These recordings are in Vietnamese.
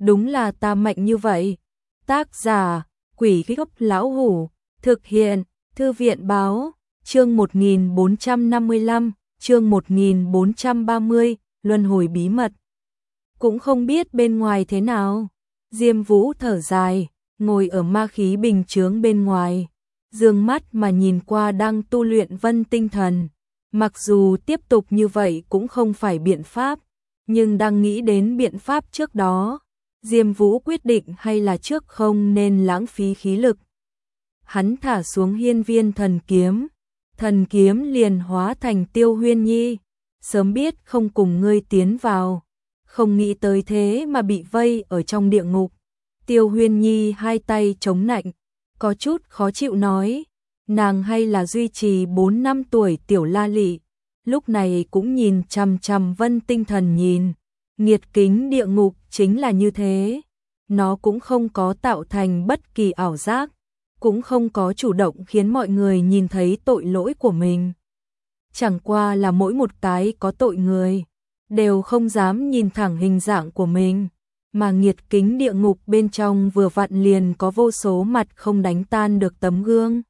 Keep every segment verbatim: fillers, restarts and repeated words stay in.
đúng là ta mạnh như vậy. Tác giả, Quỷ Gốc Lão Hủ, thực hiện, Thư viện Báo, chương một nghìn bốn trăm năm mươi lăm, chương một nghìn bốn trăm ba mươi, luân hồi bí mật. Cũng không biết bên ngoài thế nào. Diêm Vũ thở dài, ngồi ở ma khí bình chướng bên ngoài, dương mắt mà nhìn qua đang tu luyện vân tinh thần. Mặc dù tiếp tục như vậy cũng không phải biện pháp, nhưng đang nghĩ đến biện pháp trước đó, Diêm Vũ quyết định hay là trước không nên lãng phí khí lực. Hắn thả xuống hiên viên thần kiếm, thần kiếm liền hóa thành Tiêu Huyên Nhi, sớm biết không cùng ngươi tiến vào, không nghĩ tới thế mà bị vây ở trong địa ngục. Tiêu Huyên Nhi hai tay chống nạnh, có chút khó chịu nói, nàng hay là duy trì bốn năm tuổi tiểu la lị, lúc này cũng nhìn chằm chằm vân tinh thần nhìn, nghiệt kính địa ngục chính là như thế, nó cũng không có tạo thành bất kỳ ảo giác, cũng không có chủ động khiến mọi người nhìn thấy tội lỗi của mình. Chẳng qua là mỗi một cái có tội người, đều không dám nhìn thẳng hình dạng của mình, mà nghiệt kính địa ngục bên trong vừa vặn liền có vô số mặt không đánh tan được tấm gương.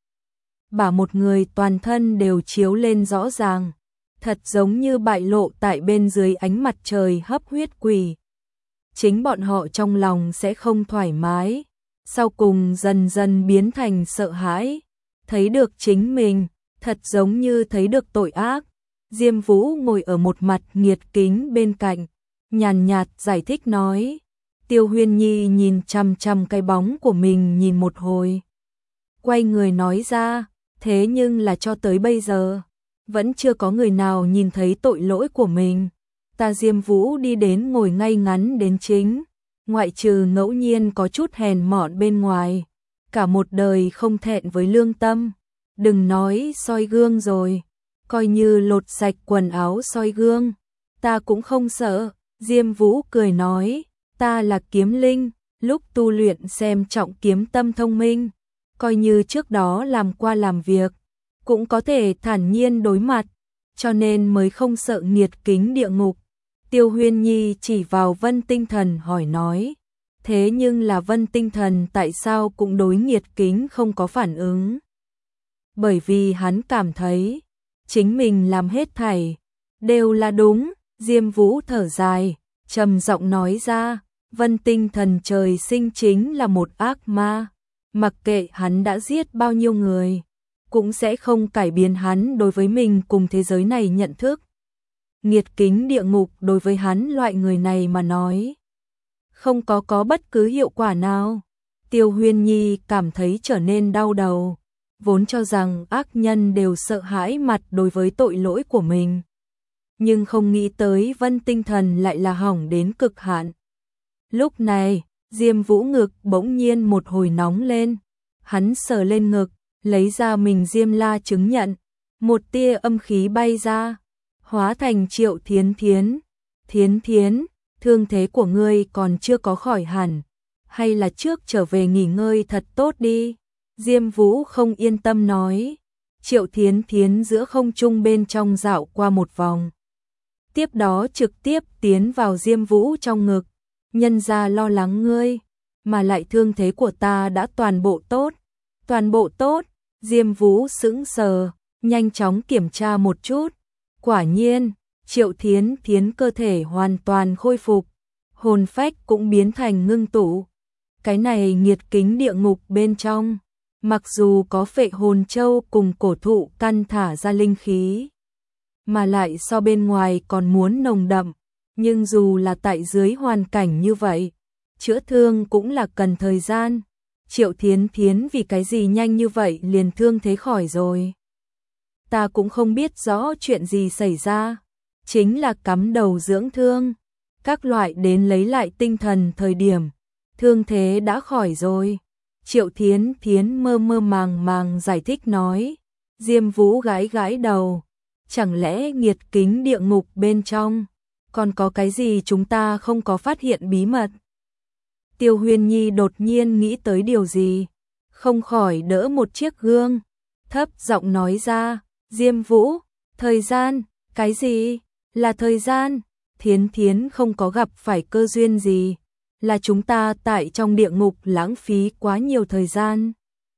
Bả một người toàn thân đều chiếu lên rõ ràng, thật giống như bại lộ tại bên dưới ánh mặt trời hấp huyết quỷ. Chính bọn họ trong lòng sẽ không thoải mái, sau cùng dần dần biến thành sợ hãi, thấy được chính mình, thật giống như thấy được tội ác. Diêm Vũ ngồi ở một mặt nghiệt kính bên cạnh, nhàn nhạt giải thích nói. Tiêu Huyên Nhi nhìn chằm chằm cái bóng của mình nhìn một hồi, quay người nói ra, thế nhưng là cho tới bây giờ, vẫn chưa có người nào nhìn thấy tội lỗi của mình. Ta Diêm Vũ đi đến ngồi ngay ngắn đến chính, ngoại trừ ngẫu nhiên có chút hèn mọn bên ngoài, cả một đời không thẹn với lương tâm. Đừng nói soi gương rồi, coi như lột sạch quần áo soi gương, ta cũng không sợ. Diêm Vũ cười nói, ta là kiếm linh, lúc tu luyện xem trọng kiếm tâm thông minh, coi như trước đó làm qua làm việc, cũng có thể thản nhiên đối mặt, cho nên mới không sợ nghiệt kính địa ngục. Tiêu Huyên Nhi chỉ vào vân tinh thần hỏi nói, thế nhưng là vân tinh thần tại sao cũng đối nghiệt kính không có phản ứng? Bởi vì hắn cảm thấy, chính mình làm hết thảy, đều là đúng. Diêm Vũ thở dài, trầm giọng nói ra, vân tinh thần trời sinh chính là một ác ma, mặc kệ hắn đã giết bao nhiêu người, cũng sẽ không cải biến hắn đối với mình cùng thế giới này nhận thức. Nghiệt kính địa ngục đối với hắn loại người này mà nói, không có có bất cứ hiệu quả nào. Tiêu Huyên Nhi cảm thấy trở nên đau đầu, vốn cho rằng ác nhân đều sợ hãi mặt đối với tội lỗi của mình, nhưng không nghĩ tới vân tinh thần lại là hỏng đến cực hạn. Lúc này, Diêm Vũ ngực bỗng nhiên một hồi nóng lên, hắn sờ lên ngực, lấy ra mình Diêm La chứng nhận, một tia âm khí bay ra, hóa thành Triệu Thiến Thiến. Thiến Thiến, thương thế của ngươi còn chưa có khỏi hẳn, hay là trước trở về nghỉ ngơi thật tốt đi. Diêm Vũ không yên tâm nói. Triệu Thiến Thiến giữa không trung bên trong dạo qua một vòng, tiếp đó trực tiếp tiến vào Diêm Vũ trong ngực. Nhân gia lo lắng ngươi, mà lại thương thế của ta đã toàn bộ tốt. Toàn bộ tốt? Diêm Vũ sững sờ, nhanh chóng kiểm tra một chút. Quả nhiên, Triệu Thiến Thiến cơ thể hoàn toàn khôi phục, hồn phách cũng biến thành ngưng tụ. Cái này nghiệt kính địa ngục bên trong, mặc dù có phệ hồn châu cùng cổ thụ căn thả ra linh khí, mà lại so bên ngoài còn muốn nồng đậm, nhưng dù là tại dưới hoàn cảnh như vậy, chữa thương cũng là cần thời gian. Triệu Thiến Thiến vì cái gì nhanh như vậy liền thương thế khỏi rồi? Ta cũng không biết rõ chuyện gì xảy ra, chính là cắm đầu dưỡng thương, các loại đến lấy lại tinh thần thời điểm, thương thế đã khỏi rồi. Triệu Thiến Thiến mơ mơ màng màng giải thích nói. Diêm Vũ gãi gãi đầu, chẳng lẽ nghiệt kính địa ngục bên trong còn có cái gì chúng ta không có phát hiện bí mật? Tiêu Huyên Nhi đột nhiên nghĩ tới điều gì, không khỏi đỡ một chiếc gương, thấp giọng nói ra, Diêm Vũ, thời gian, cái gì? Là thời gian? Thiến Thiến không có gặp phải cơ duyên gì, là chúng ta tại trong địa ngục lãng phí quá nhiều thời gian.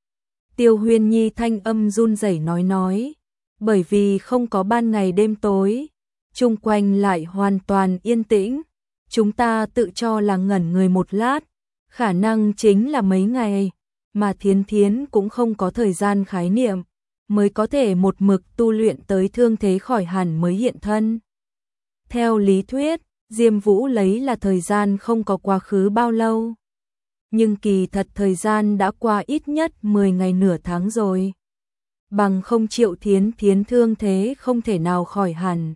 Tiêu Huyên Nhi thanh âm run rẩy nói nói, bởi vì không có ban ngày đêm tối, chung quanh lại hoàn toàn yên tĩnh, chúng ta tự cho là ngẩn người một lát, khả năng chính là mấy ngày, mà Thiến Thiến cũng không có thời gian khái niệm, mới có thể một mực tu luyện tới thương thế khỏi hẳn mới hiện thân. Theo lý thuyết, Diêm Vũ lấy là thời gian không có quá khứ bao lâu. Nhưng kỳ thật thời gian đã qua ít nhất mười ngày nửa tháng rồi. Bằng không Triệu Thiến Thiến thương thế không thể nào khỏi hẳn.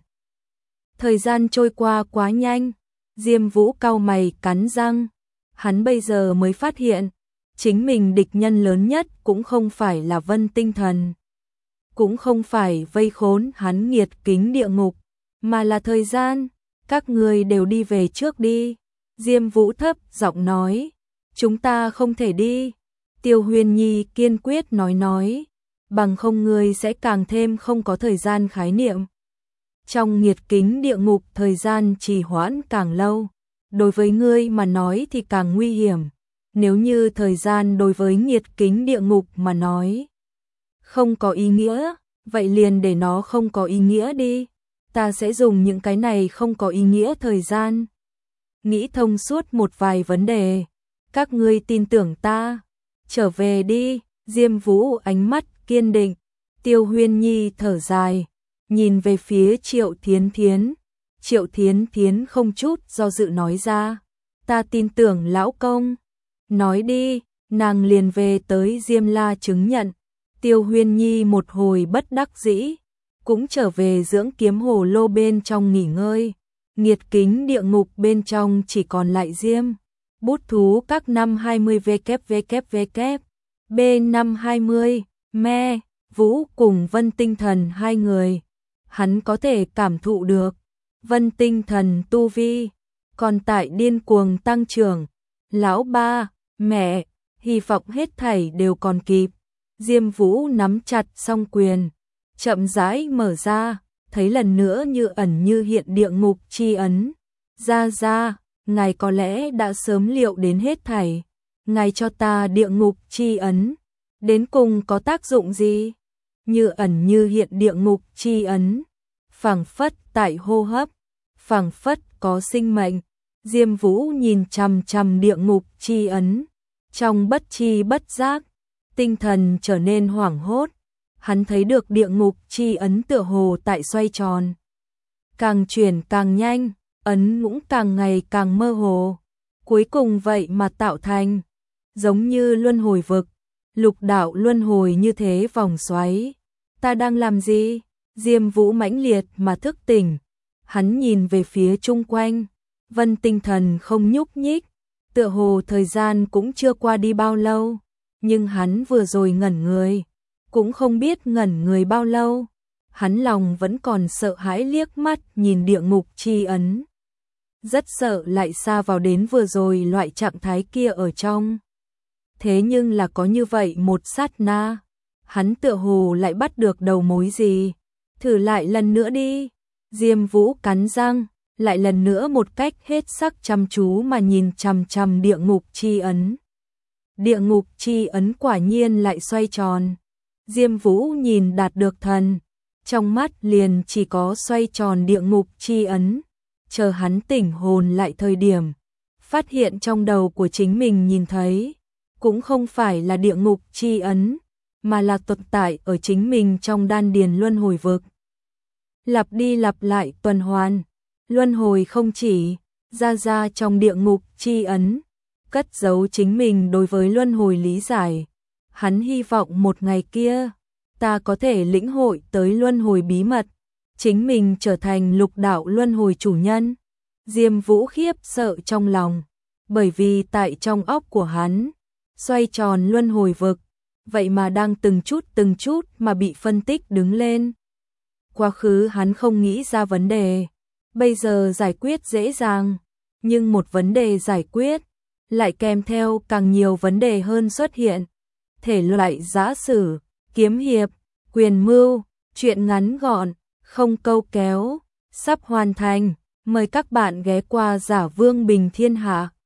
Thời gian trôi qua quá nhanh, Diêm Vũ cau mày cắn răng. Hắn bây giờ mới phát hiện, chính mình địch nhân lớn nhất cũng không phải là Vân Tinh Thần. Cũng không phải vây khốn hắn nghiệt kính địa ngục, mà là thời gian. Các người đều đi về trước đi. Diêm Vũ thấp giọng nói. Chúng ta không thể đi. Tiêu Huyên Nhi kiên quyết nói nói. Bằng không người sẽ càng thêm không có thời gian khái niệm. Trong nghiệt kính địa ngục thời gian trì hoãn càng lâu. Đối với ngươi mà nói thì càng nguy hiểm. Nếu như thời gian đối với nghiệt kính địa ngục mà nói không có ý nghĩa, vậy liền để nó không có ý nghĩa đi. Ta sẽ dùng những cái này không có ý nghĩa thời gian. Nghĩ thông suốt một vài vấn đề. Các ngươi tin tưởng ta. Trở về đi. Diêm Vũ ánh mắt kiên định. Tiêu Huyên Nhi thở dài. Nhìn về phía Triệu Thiến Thiến. Triệu Thiến Thiến không chút do dự nói ra. Ta tin tưởng lão công. Nói đi. Nàng liền về tới Diêm La chứng nhận. Tiêu Huyên Nhi một hồi bất đắc dĩ. Cũng trở về dưỡng kiếm hồ lô bên trong nghỉ ngơi. Nghiệt kính địa ngục bên trong chỉ còn lại Diêm Bút thú các năm hai mươi vê kép vê kép vê kép, B năm hai mươi, Me, Vũ cùng Vân Tinh Thần hai người. Hắn có thể cảm thụ được. Vân Tinh Thần tu vi, còn tại điên cuồng tăng trưởng. Lão ba, mẹ, hy vọng hết thảy đều còn kịp. Diêm Vũ nắm chặt song quyền. Chậm rãi mở ra, thấy lần nữa như ẩn như hiện địa ngục chi ấn. Ra ra, ngài có lẽ đã sớm liệu đến hết thảy. Ngài cho ta địa ngục chi ấn. Đến cùng có tác dụng gì? Như ẩn như hiện địa ngục chi ấn. Phảng phất tại hô hấp. Phảng phất có sinh mệnh. Diêm Vũ nhìn chằm chằm địa ngục chi ấn. Trong bất chi bất giác, tinh thần trở nên hoảng hốt. Hắn thấy được địa ngục chi ấn tựa hồ tại xoay tròn. Càng chuyển càng nhanh, ấn cũng càng ngày càng mơ hồ. Cuối cùng vậy mà tạo thành, giống như luân hồi vực, lục đạo luân hồi như thế vòng xoáy. Ta đang làm gì? Diêm Vũ mãnh liệt mà thức tỉnh. Hắn nhìn về phía chung quanh. Vân Tinh Thần không nhúc nhích. Tựa hồ thời gian cũng chưa qua đi bao lâu. Nhưng hắn vừa rồi ngẩn người. Cũng không biết ngẩn người bao lâu. Hắn lòng vẫn còn sợ hãi liếc mắt nhìn địa ngục chi ấn. Rất sợ lại xa vào đến vừa rồi loại trạng thái kia ở trong. Thế nhưng là có như vậy một sát na. Hắn tựa hồ lại bắt được đầu mối gì. Thử lại lần nữa đi. Diêm Vũ cắn răng. Lại lần nữa một cách hết sắc chăm chú mà nhìn chằm chằm địa ngục chi ấn. Địa ngục chi ấn quả nhiên lại xoay tròn. Diêm Vũ nhìn đạt được thần. Trong mắt liền chỉ có xoay tròn địa ngục chi ấn. Chờ hắn tỉnh hồn lại thời điểm. Phát hiện trong đầu của chính mình nhìn thấy. Cũng không phải là địa ngục chi ấn. Mà là tồn tại ở chính mình trong đan điền luân hồi vực. Lặp đi lặp lại tuần hoàn. Luân hồi không chỉ ra ra trong địa ngục chi ấn. Cất giấu chính mình đối với luân hồi lý giải. Hắn hy vọng một ngày kia, ta có thể lĩnh hội tới luân hồi bí mật, chính mình trở thành lục đạo luân hồi chủ nhân. Diêm Vũ khiếp sợ trong lòng, bởi vì tại trong óc của hắn, xoay tròn luân hồi vực, vậy mà đang từng chút từng chút mà bị phân tích đứng lên. Quá khứ hắn không nghĩ ra vấn đề, bây giờ giải quyết dễ dàng, nhưng một vấn đề giải quyết, lại kèm theo càng nhiều vấn đề hơn xuất hiện. Thể loại giã sử, kiếm hiệp, quyền mưu, truyện ngắn gọn, không câu kéo, sắp hoàn thành. Mời các bạn ghé qua Giả Vương Bình Thiên Hạ.